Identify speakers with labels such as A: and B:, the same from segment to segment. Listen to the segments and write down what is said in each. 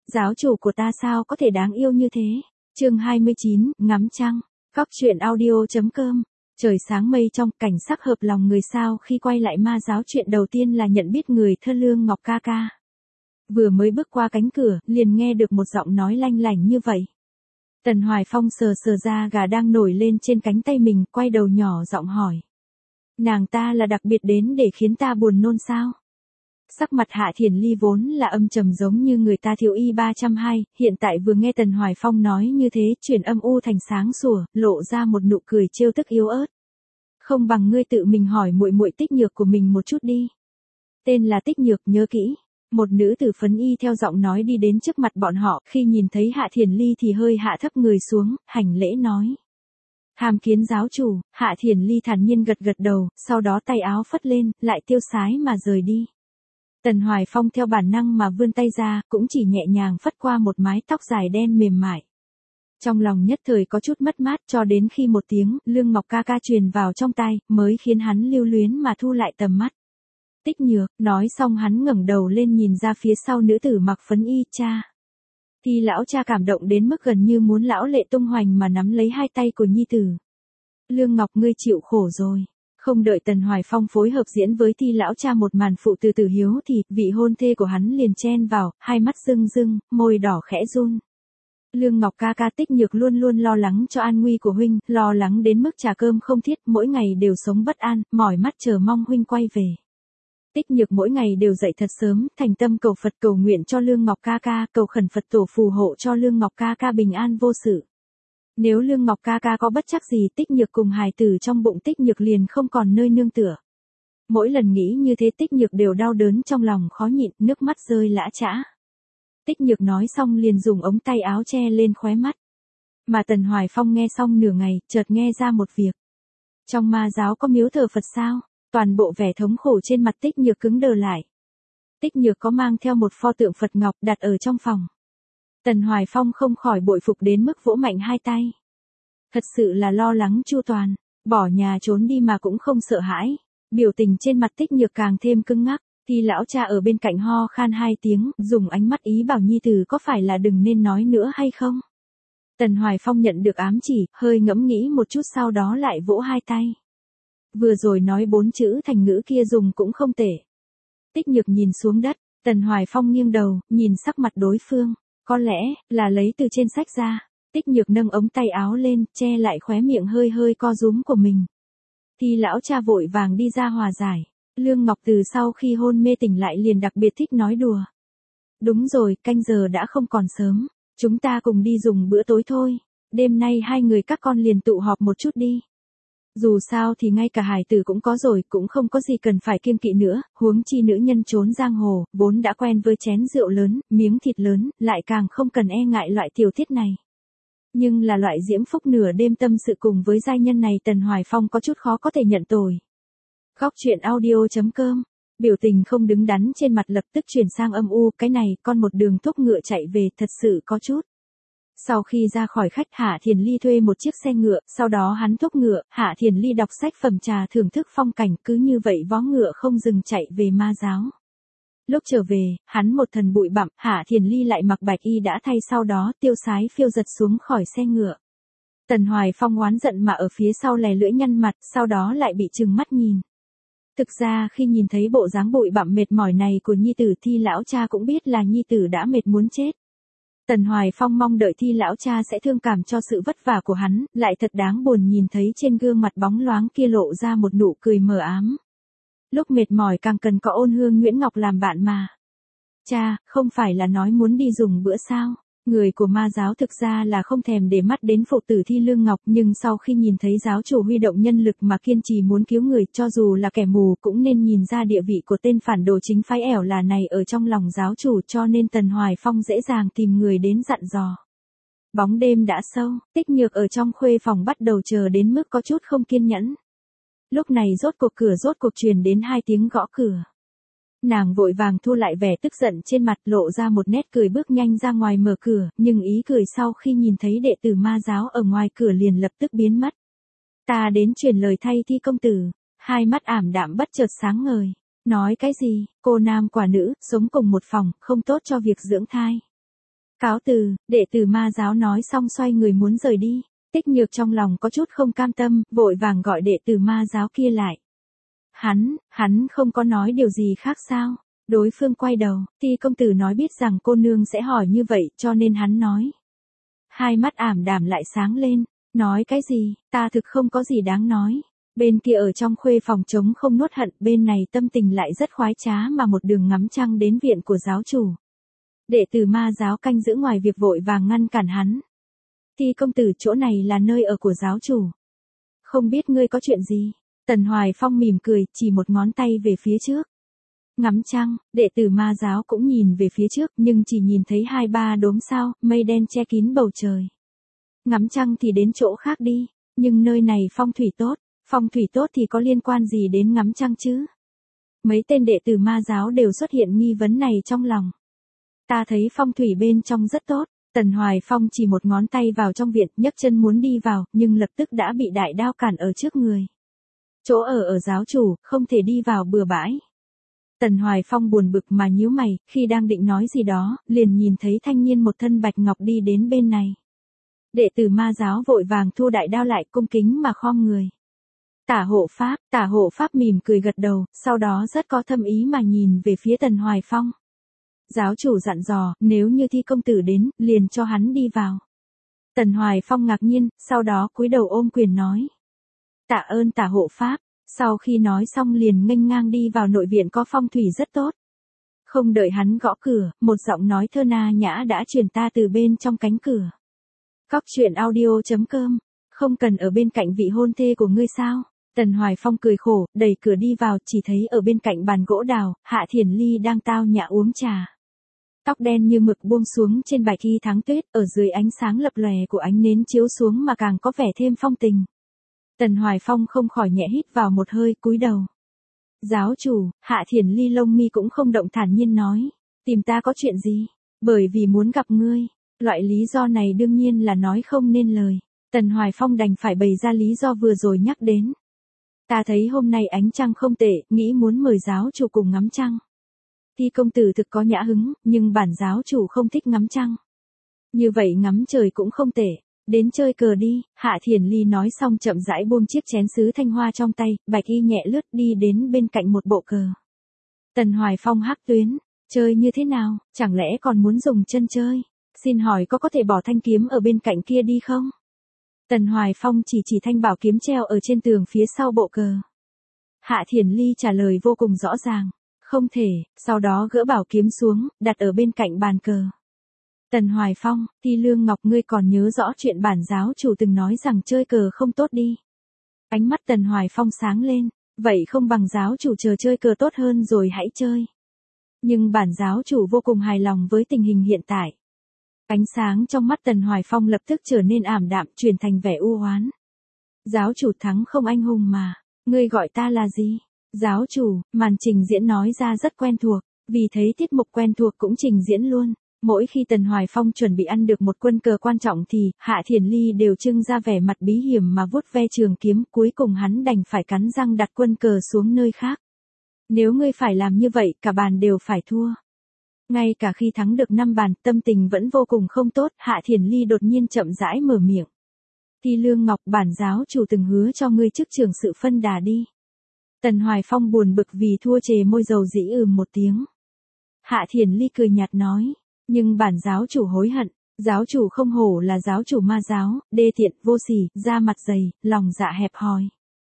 A: Giáo chủ của ta sao có thể đáng yêu như thế? Chương 29, ngắm trăng. Góc truyện audio.com. Trời sáng mây trong, cảnh sắc hợp lòng người sao khi quay lại ma giáo, chuyện đầu tiên là nhận biết người thơ Lương Ngọc ca ca. Vừa mới bước qua cánh cửa, liền nghe được một giọng nói lanh lảnh như vậy. Tần Hoài Phong sờ sờ da gà đang nổi lên trên cánh tay mình, quay đầu nhỏ giọng hỏi. Nàng ta là đặc biệt đến để khiến ta buồn nôn sao? Sắc mặt Hạ Thiền Ly vốn là âm trầm giống như người ta thiếu y 302, hiện tại vừa nghe Tần Hoài Phong nói như thế, chuyển âm u thành sáng sủa, lộ ra một nụ cười trêu tức yếu ớt. Không bằng ngươi tự mình hỏi muội muội Tích Nhược của mình một chút đi. Tên là Tích Nhược, nhớ kỹ. Một nữ tử phấn y theo giọng nói đi đến trước mặt bọn họ, khi nhìn thấy Hạ Thiền Ly thì hơi hạ thấp người xuống, hành lễ nói. Hàm kiến giáo chủ. Hạ Thiền Ly thản nhiên gật gật đầu, sau đó tay áo phất lên, lại tiêu sái mà rời đi. Tần Hoài Phong theo bản năng mà vươn tay ra, cũng chỉ nhẹ nhàng phất qua một mái tóc dài đen mềm mại. Trong lòng nhất thời có chút mất mát, cho đến khi một tiếng Lương Ngọc ca ca truyền vào trong tai, mới khiến hắn lưu luyến mà thu lại tầm mắt. Tích Nhược. Nói xong hắn ngẩng đầu lên nhìn ra phía sau nữ tử mặc phấn y. Cha. Thì lão cha cảm động đến mức gần như muốn lão lệ tung hoành mà nắm lấy hai tay của nhi tử. Lương Ngọc, ngươi chịu khổ rồi. Không đợi Tần Hoài Phong phối hợp diễn với Thi lão cha một màn phụ từ từ hiếu thì vị hôn thê của hắn liền chen vào, hai mắt rưng rưng, môi đỏ khẽ run. Lương Ngọc ca ca, Tích Nhược luôn luôn lo lắng cho an nguy của huynh, lo lắng đến mức trà cơm không thiết, mỗi ngày đều sống bất an, mỏi mắt chờ mong huynh quay về. Tích Nhược mỗi ngày đều dậy thật sớm, thành tâm cầu Phật cầu nguyện cho Lương Ngọc ca ca, cầu khẩn Phật tổ phù hộ cho Lương Ngọc ca ca bình an vô sự. Nếu Lương Ngọc ca ca có bất trắc gì, Tích Nhược cùng hài tử trong bụng Tích Nhược liền không còn nơi nương tựa. Mỗi lần nghĩ như thế Tích Nhược đều đau đớn trong lòng khó nhịn, nước mắt rơi lã chã. Tích Nhược nói xong liền dùng ống tay áo che lên khóe mắt. Mà Tần Hoài Phong nghe xong nửa ngày, chợt nghe ra một việc. Trong ma giáo có miếu thờ Phật sao? Toàn bộ vẻ thống khổ trên mặt Tích Nhược cứng đờ lại. Tích Nhược có mang theo một pho tượng Phật ngọc đặt ở trong phòng. Tần Hoài Phong không khỏi bội phục đến mức vỗ mạnh hai tay. Thật sự là lo lắng chu toàn, bỏ nhà trốn đi mà cũng không sợ hãi. Biểu tình trên mặt Tích Nhược càng thêm cứng ngắc. Thì lão cha ở bên cạnh ho khan hai tiếng, dùng ánh mắt ý bảo nhi tử có phải là đừng nên nói nữa hay không. Tần Hoài Phong nhận được ám chỉ, hơi ngẫm nghĩ một chút sau đó lại vỗ hai tay. Vừa rồi nói 4 chữ thành ngữ kia dùng cũng không tệ. Tích Nhược nhìn xuống đất, Tần Hoài Phong nghiêng đầu, nhìn sắc mặt đối phương, có lẽ là lấy từ trên sách ra. Tích Nhược nâng ống tay áo lên, che lại khóe miệng hơi hơi co rúm của mình. Thì lão cha vội vàng đi ra hòa giải. Lương Ngọc từ sau khi hôn mê tỉnh lại liền đặc biệt thích nói đùa. Đúng rồi, canh giờ đã không còn sớm, chúng ta cùng đi dùng bữa tối thôi. Đêm nay hai người các con liền tụ họp một chút đi. Dù sao thì ngay cả hài tử cũng có rồi, cũng không có gì cần phải kiêng kỵ nữa, huống chi nữ nhân trốn giang hồ, vốn đã quen với chén rượu lớn, miếng thịt lớn, lại càng không cần e ngại loại tiểu tiết này. Nhưng là loại diễm phúc nửa đêm tâm sự cùng với giai nhân này Tần Hoài Phong có chút khó có thể nhận tội. Góc truyện audio.com. Biểu tình không đứng đắn trên mặt lập tức chuyển sang âm u, cái này con một đường thúc ngựa chạy về thật sự có chút. Sau khi ra khỏi khách, Hạ Thiền Ly thuê một chiếc xe ngựa, sau đó hắn thúc ngựa, Hạ Thiền Ly đọc sách phẩm trà thưởng thức phong cảnh, cứ như vậy vó ngựa không dừng chạy về ma giáo. Lúc trở về, hắn một thần bụi bặm, Hạ Thiền Ly lại mặc bạch y đã thay, sau đó tiêu sái phiêu giật xuống khỏi xe ngựa. Tần Hoài Phong oán giận mà ở phía sau lè lưỡi nhăn mặt, sau đó lại bị trừng mắt nhìn. Thực ra khi nhìn thấy bộ dáng bụi bặm mệt mỏi này của nhi tử, Thi lão cha cũng biết là nhi tử đã mệt muốn chết. Tần Hoài Phong mong đợi Thi lão cha sẽ thương cảm cho sự vất vả của hắn, lại thật đáng buồn nhìn thấy trên gương mặt bóng loáng kia lộ ra một nụ cười mờ ám. Lúc mệt mỏi càng cần có Ôn Hương Nguyễn Ngọc làm bạn mà. Cha, không phải là nói muốn đi dùng bữa sao? Người của ma giáo thực ra là không thèm để mắt đến phụ tử Thi Lương Ngọc, nhưng sau khi nhìn thấy giáo chủ huy động nhân lực mà kiên trì muốn cứu người, cho dù là kẻ mù cũng nên nhìn ra địa vị của tên phản đồ chính phái ẻo là này ở trong lòng giáo chủ, cho nên Tần Hoài Phong dễ dàng tìm người đến dặn dò. Bóng đêm đã sâu, Tích Nhược ở trong khuê phòng bắt đầu chờ đến mức có chút không kiên nhẫn. Lúc này rốt cuộc truyền đến 2 tiếng gõ cửa. Nàng vội vàng thu lại vẻ tức giận trên mặt, lộ ra một nét cười bước nhanh ra ngoài mở cửa, nhưng ý cười sau khi nhìn thấy đệ tử ma giáo ở ngoài cửa liền lập tức biến mất. Ta đến truyền lời thay Thi công tử. Hai mắt ảm đạm bất chợt sáng ngời. Nói cái gì, cô nam quả nữ, sống cùng một phòng, không tốt cho việc dưỡng thai. Cáo từ, đệ tử ma giáo nói xong xoay người muốn rời đi. Tích Nhược trong lòng có chút không cam tâm, vội vàng gọi đệ tử ma giáo kia lại. Hắn không có nói điều gì khác sao? Đối phương quay đầu, Ti công tử nói biết rằng cô nương sẽ hỏi như vậy cho nên hắn nói. Hai mắt ảm đạm lại sáng lên, nói cái gì, ta thực không có gì đáng nói. Bên kia ở trong khuê phòng trống không nuốt hận, bên này tâm tình lại rất khoái trá mà một đường ngắm trăng đến viện của giáo chủ. Đệ tử ma giáo canh giữ ngoài việc vội vàng ngăn cản hắn. Ti công tử, chỗ này là nơi ở của giáo chủ. Không biết ngươi có chuyện gì? Tần Hoài Phong mỉm cười, chỉ một ngón tay về phía trước. Ngắm trăng, đệ tử ma giáo cũng nhìn về phía trước nhưng chỉ nhìn thấy 2-3 đốm sao, mây đen che kín bầu trời. Ngắm trăng thì đến chỗ khác đi, nhưng nơi này phong thủy tốt thì có liên quan gì đến ngắm trăng chứ? Mấy tên đệ tử ma giáo đều xuất hiện nghi vấn này trong lòng. Ta thấy phong thủy bên trong rất tốt. Tần Hoài Phong chỉ một ngón tay vào trong viện, nhấc chân muốn đi vào, nhưng lập tức đã bị đại đao cản ở trước người. Chỗ ở giáo chủ, không thể đi vào bừa bãi. Tần Hoài Phong buồn bực mà nhíu mày, khi đang định nói gì đó, liền nhìn thấy thanh niên một thân bạch ngọc đi đến bên này. Đệ tử ma giáo vội vàng thu đại đao lại, cung kính mà khom người. Tả hộ pháp mỉm cười gật đầu, sau đó rất có thâm ý mà nhìn về phía Tần Hoài Phong. Giáo chủ dặn dò, nếu như Thi công tử đến, liền cho hắn đi vào. Tần Hoài Phong ngạc nhiên, sau đó cúi đầu ôm quyền nói. Tạ ơn tả hộ pháp, sau khi nói xong liền nghênh ngang đi vào nội viện có phong thủy rất tốt. Không đợi hắn gõ cửa, một giọng nói thơ na nhã đã truyền ta từ bên trong cánh cửa. Cóc truyện audio.com, không cần ở bên cạnh vị hôn thê của ngươi sao? Tần Hoài Phong cười khổ, đẩy cửa đi vào, chỉ thấy ở bên cạnh bàn gỗ đào, Hạ Thiền Ly đang tao nhã uống trà. Tóc đen như mực buông xuống trên bạch y tháng tuyết, ở dưới ánh sáng lập lòe của ánh nến chiếu xuống mà càng có vẻ thêm phong tình. Tần Hoài Phong không khỏi nhẹ hít vào một hơi, cúi đầu. Giáo chủ, Hạ Thiền Ly lông mi cũng không động, thản nhiên nói. Tìm ta có chuyện gì? Bởi vì muốn gặp ngươi. Loại lý do này đương nhiên là nói không nên lời. Tần Hoài Phong đành phải bày ra lý do vừa rồi nhắc đến. Ta thấy hôm nay ánh trăng không tệ, nghĩ muốn mời giáo chủ cùng ngắm trăng. Thi công tử thực có nhã hứng, nhưng bản giáo chủ không thích ngắm trăng. Như vậy ngắm trời cũng không tệ. Đến chơi cờ đi, Hạ Thiền Ly nói xong chậm rãi buông chiếc chén sứ thanh hoa trong tay, bạch y nhẹ lướt đi đến bên cạnh một bộ cờ. Tần Hoài Phong hắc tuyến, chơi như thế nào, chẳng lẽ còn muốn dùng chân chơi? Xin hỏi có thể bỏ thanh kiếm ở bên cạnh kia đi không? Tần Hoài Phong chỉ thanh bảo kiếm treo ở trên tường phía sau bộ cờ. Hạ Thiền Ly trả lời vô cùng rõ ràng. Không thể, sau đó gỡ bảo kiếm xuống, đặt ở bên cạnh bàn cờ. Tần Hoài Phong, Ti Lương Ngọc, ngươi còn nhớ rõ chuyện bản giáo chủ từng nói rằng chơi cờ không tốt đi. Ánh mắt Tần Hoài Phong sáng lên, vậy không bằng giáo chủ chờ chơi cờ tốt hơn rồi hãy chơi. Nhưng bản giáo chủ vô cùng hài lòng với tình hình hiện tại. Ánh sáng trong mắt Tần Hoài Phong lập tức trở nên ảm đạm, chuyển thành vẻ u oán. Giáo chủ thắng không anh hùng mà, ngươi gọi ta là gì? Giáo chủ, màn trình diễn nói ra rất quen thuộc, vì thấy tiết mục quen thuộc cũng trình diễn luôn. Mỗi khi Tần Hoài Phong chuẩn bị ăn được một quân cờ quan trọng thì Hạ Thiền Ly đều trưng ra vẻ mặt bí hiểm mà vuốt ve trường kiếm, cuối cùng hắn đành phải cắn răng đặt quân cờ xuống nơi khác. Nếu ngươi phải làm như vậy, cả bàn đều phải thua. Ngay cả khi thắng được 5 bàn, tâm tình vẫn vô cùng không tốt, Hạ Thiền Ly đột nhiên chậm rãi mở miệng. Ti Lương Ngọc, bản giáo chủ từng hứa cho ngươi chức trưởng sự phân đà đi. Tần Hoài Phong buồn bực vì thua, chề môi dầu dĩ một tiếng. Hạ Thiền Ly cười nhạt nói, nhưng bản giáo chủ hối hận, giáo chủ không hổ là giáo chủ ma giáo, đê tiện, vô sỉ, da mặt dày, lòng dạ hẹp hòi.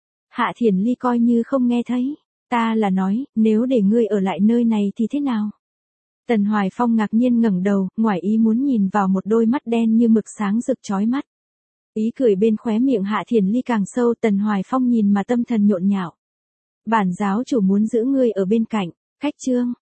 A: Hạ Thiền Ly coi như không nghe thấy, ta là nói, nếu để ngươi ở lại nơi này thì thế nào? Tần Hoài Phong ngạc nhiên ngẩng đầu, ngoài ý muốn nhìn vào một đôi mắt đen như mực sáng rực chói mắt. Ý cười bên khóe miệng Hạ Thiền Ly càng sâu, Tần Hoài Phong nhìn mà tâm thần nhộn nhạo. Bản giáo chủ muốn giữ ngươi ở bên cạnh, cách chương.